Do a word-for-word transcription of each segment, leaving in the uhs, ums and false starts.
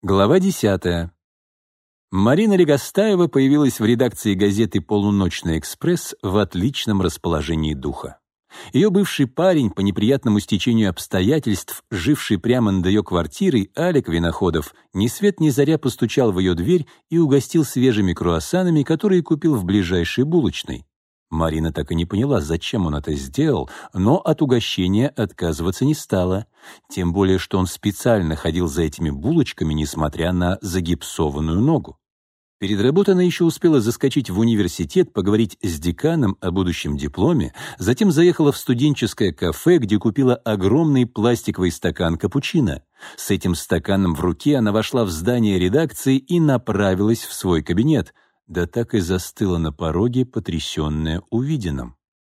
Глава десятая. Марина Легостаева появилась в редакции газеты «Полуночный экспресс» в отличном расположении духа. Ее бывший парень, по неприятному стечению обстоятельств, живший прямо над ее квартирой, Алик Виноходов, ни свет ни заря постучал в ее дверь и угостил свежими круассанами, которые купил в ближайшей булочной. Марина так и не поняла, зачем он это сделал, но от угощения отказываться не стала. Тем более, что он специально ходил за этими булочками, несмотря на загипсованную ногу. Перед работой она еще успела заскочить в университет, поговорить с деканом о будущем дипломе, затем заехала в студенческое кафе, где купила огромный пластиковый стакан капучино. С этим стаканом в руке она вошла в здание редакции и направилась в свой кабинет, да так и застыла на пороге, потрясенная увиденным.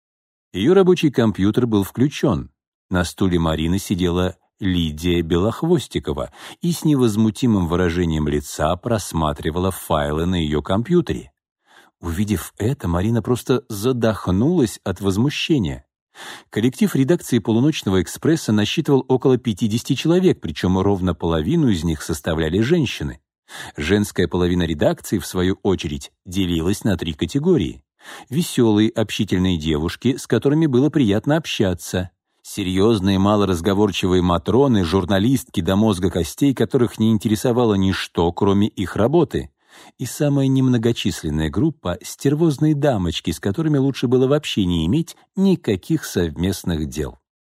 Ее рабочий компьютер был включен. На стуле Марины сидела Лидия Белохвостикова и с невозмутимым выражением лица просматривала файлы на ее компьютере. Увидев это, Марина просто задохнулась от возмущения. Коллектив редакции «Полуночного экспресса» насчитывал около пятидесяти человек, причем ровно половину из них составляли женщины. Женская половина редакции, в свою очередь, делилась на три категории. Веселые, общительные девушки, с которыми было приятно общаться. Серьезные, малоразговорчивые матроны, журналистки до мозга костей, которых не интересовало ничто, кроме их работы. И самая немногочисленная группа — стервозные дамочки, с которыми лучше было вообще не иметь никаких совместных дел.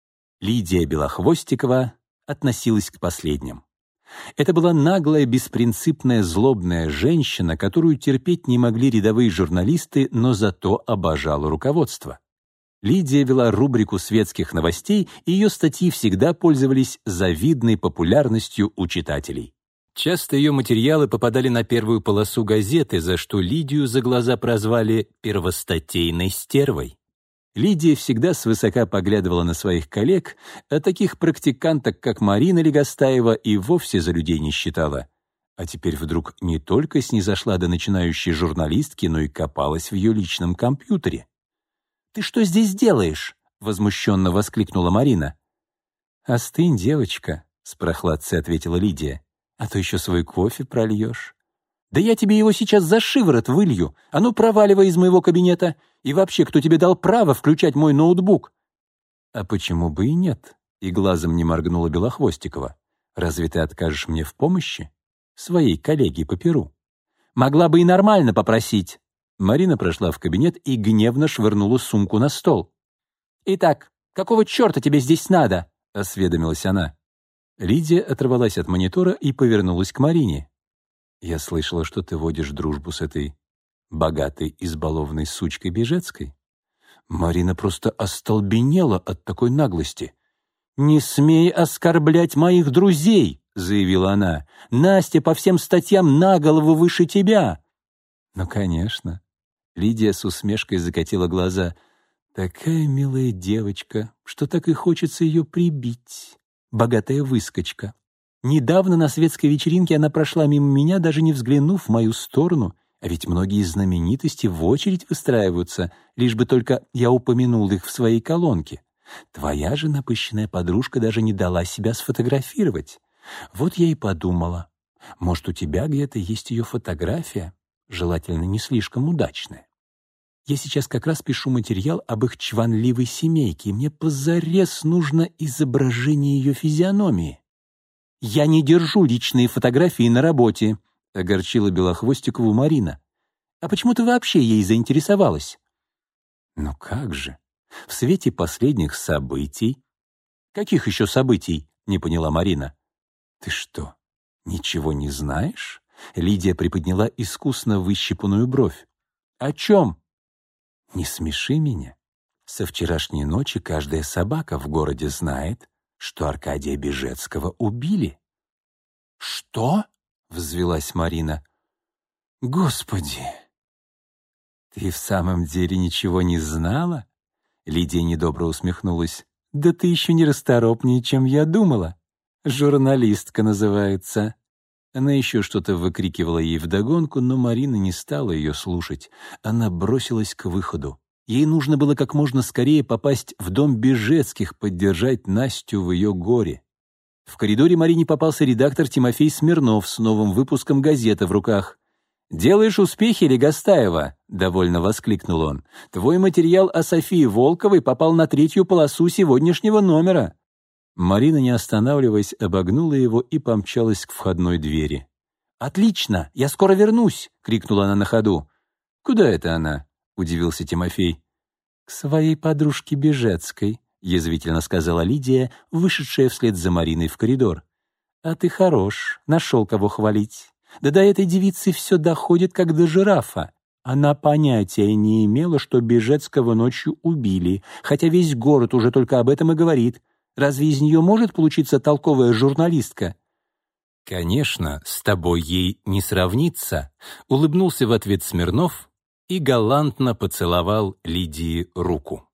Лидия Белохвостикова относилась к последним. Это была наглая, беспринципная, злобная женщина, которую терпеть не могли рядовые журналисты, но зато обожало руководство. Лидия вела рубрику светских новостей, и ее статьи всегда пользовались завидной популярностью у читателей. Часто ее материалы попадали на первую полосу газеты, за что Лидию за глаза прозвали «первостатейной стервой». Лидия всегда свысока поглядывала на своих коллег, а таких практиканток, как Марина Легостаева, и вовсе за людей не считала. А теперь вдруг не только снизошла до начинающей журналистки, но и копалась в ее личном компьютере. «Ты что здесь делаешь?» — возмущенно воскликнула Марина. «Остынь, девочка», — с прохладцей ответила Лидия, «а то еще свой кофе прольешь». «Да я тебе его сейчас за шиворот вылью! А ну, проваливай из моего кабинета! И вообще, кто тебе дал право включать мой ноутбук?» «А почему бы и нет?» — и глазом не моргнула Белохвостикова. «Разве ты откажешь мне в помощи? Своей коллеге по перу?» «Могла бы и нормально попросить!» Марина прошла в кабинет и гневно швырнула сумку на стол. «Итак, какого черта тебе здесь надо?» — осведомилась она. Лидия оторвалась от монитора и повернулась к Марине. «Я слышала, что ты водишь дружбу с этой богатой, избалованной сучкой Бежецкой». Марина просто остолбенела от такой наглости. «Не смей оскорблять моих друзей!» — заявила она. «Настя по всем статьям на голову выше тебя!» «Ну, конечно». Лидия с усмешкой закатила глаза. «Такая милая девочка, что так и хочется ее прибить. Богатая выскочка. Недавно на светской вечеринке она прошла мимо меня, даже не взглянув в мою сторону, а ведь многие знаменитости в очередь выстраиваются, лишь бы только я упомянул их в своей колонке. Твоя же напыщенная подружка даже не дала себя сфотографировать. Вот я и подумала, может, у тебя где-то есть ее фотография, желательно не слишком удачная. Я сейчас как раз пишу материал об их чванливой семейке, и мне позарез нужно изображение ее физиономии». «Я не держу личные фотографии на работе», — огорчила Белохвостикову Марина. «А почему ты вообще ей заинтересовалась?» «Ну как же? В свете последних событий...» «Каких еще событий?» — не поняла Марина. «Ты что, ничего не знаешь?» Лидия приподняла искусно выщипанную бровь. «О чем?» «Не смеши меня. Со вчерашней ночи каждая собака в городе знает, что Аркадия Бежецкого убили». «Что?» — взвилась Марина. «Господи! Ты в самом деле ничего не знала?» Лидия недобро усмехнулась. «Да ты еще не расторопнее, чем я думала. Журналистка называется». Она еще что-то выкрикивала ей вдогонку, но Марина не стала ее слушать. Она бросилась к выходу. Ей нужно было как можно скорее попасть в дом Бежецких, поддержать Настю в ее горе. В коридоре Марине попался редактор Тимофей Смирнов с новым выпуском газеты в руках. «Делаешь успехи, Легостаева?» — довольно воскликнул он. «Твой материал о Софии Волковой попал на третью полосу сегодняшнего номера». Марина, не останавливаясь, обогнула его и помчалась к входной двери. «Отлично! Я скоро вернусь!» — крикнула она на ходу. «Куда это она?» — удивился Тимофей. «К своей подружке Бежецкой», — язвительно сказала Лидия, вышедшая вслед за Мариной в коридор. «А ты хорош, нашел кого хвалить. Да до этой девицы все доходит, как до жирафа. Она понятия не имела, что Бежецкого ночью убили, хотя весь город уже только об этом и говорит. Разве из нее может получиться толковая журналистка?» «Конечно, с тобой ей не сравнится», — улыбнулся в ответ Смирнов и галантно поцеловал Лидии руку.